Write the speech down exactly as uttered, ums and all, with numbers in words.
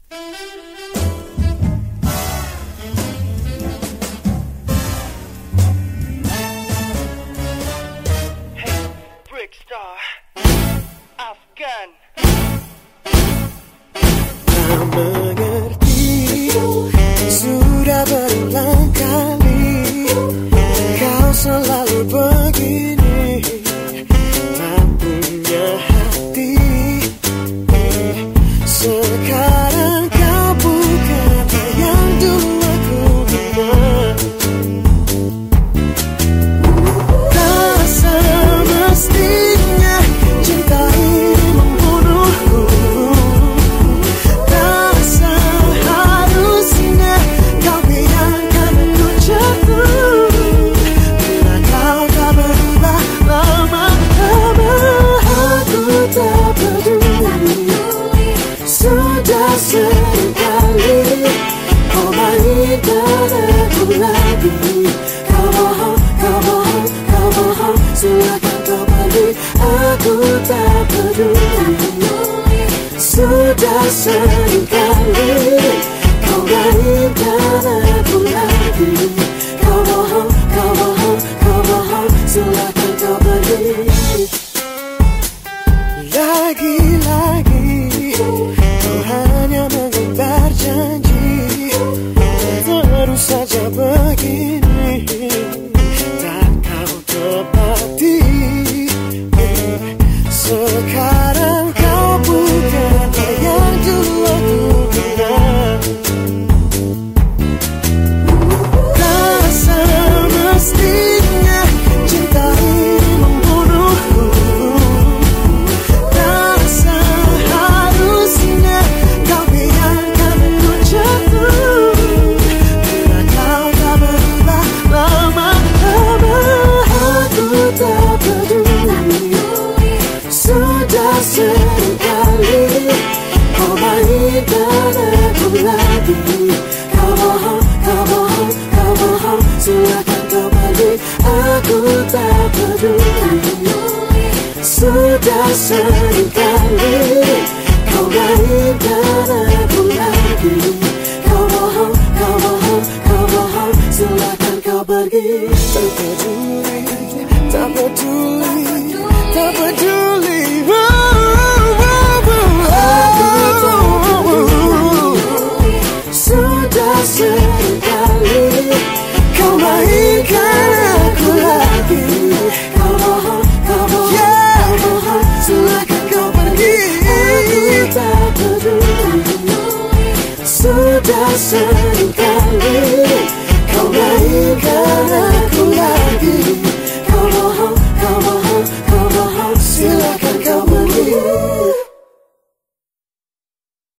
Brickstar Afgan. Tak mengerti, sudah berulang kali kau selalu begini, tak punya hati. Sekarang kau bukan yang dulu aku kenal. Tak semestinya cinta ini membunuhku. Tak seharusnya kau biarkan ku jatuh. Bila kau tak berubah lama-lama, aku tak peduli. Sudah seringkali kau mainkan aku lagi. Kau bohong, kau bohong, kau bohong, silakan kau pergi. Aku tak peduli. Sudah seringkali kau mainkan aku lagi. Kau bohong, kau bohong, kau bohong, silakan kau pergi. Lagi-lagi kau hanya mengembar janji, terus saja begini, tak kau tepati. Sekarang kau bukan yang dulu aku kenal. Tak semestinya cinta ini membunuhku. Tak seharusnya kau biarkan ku jatuh. Bila kau tak berubah lama-lama, aku tak peduli. Sudah seringkali kau mainkan aku lagi. Kau bohong, kau bohong, kau bohong, silakan kau pergi. Aku tak peduli. Sudah seringkali kau mainkan aku lagi. Kau bohong, kau bohong, kau bohong, silakan kau pergi. Tak peduli, tak peduli, tak peduli. Sudah seringkali kau mainkan aku lagi. Kau bohong, kau bohong, kau bohong, silakan kau pergi. Aku tak peduli. Sudah seringkali kau mainkan